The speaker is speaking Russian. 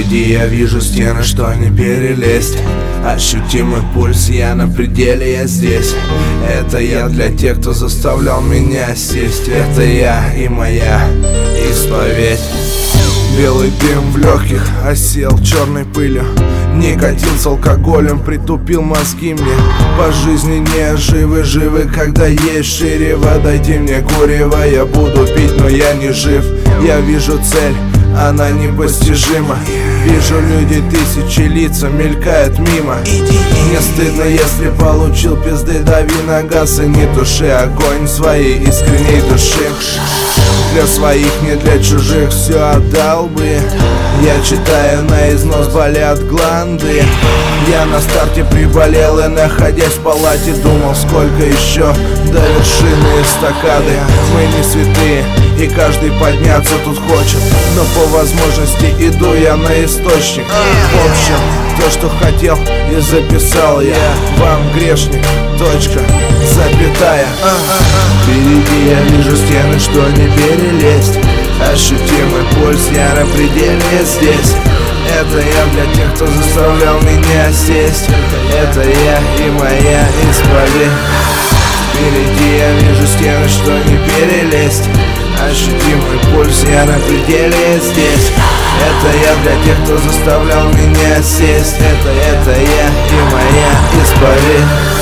Впереди я вижу стены, что не перелезть. Ощутимый пульс, я на пределе, я здесь. Это я для тех, кто заставлял меня сесть. Это я и моя исповедь. Белый дым в легких осел черной пылью. Никотин с алкоголем притупил мозги мне. По жизни не живы, когда есть ширево. Дайте мне курево, я буду пить, но я не жив. Я вижу цель, она непостижима. Вижу люди, тысячи лиц мелькают мимо. Не стыдно, если получил пизды, дави на газ и не туши огонь своей искренней души. Для своих, не для чужих, все отдал бы. Я читаю наизнос, болят гланды. Я на старте приболел и, находясь в палате, думал, сколько еще до вершины эстакады. Мы не святые, и каждый подняться тут хочет, но по возможности иду я на источник. В общем, то, что хотел, и записал я вам, грешник, точка, запятая. Впереди я вижу стены, что не перелезть. Ощутимый пульс, я на пределе, здесь. Это я для тех, кто заставлял меня сесть. Это я и моя исповедь. Впереди я вижу стены, что не перелезть. Ощутимый пульс, я на пределе, здесь. Это я для тех, кто заставлял меня сесть. Это я и моя исповедь.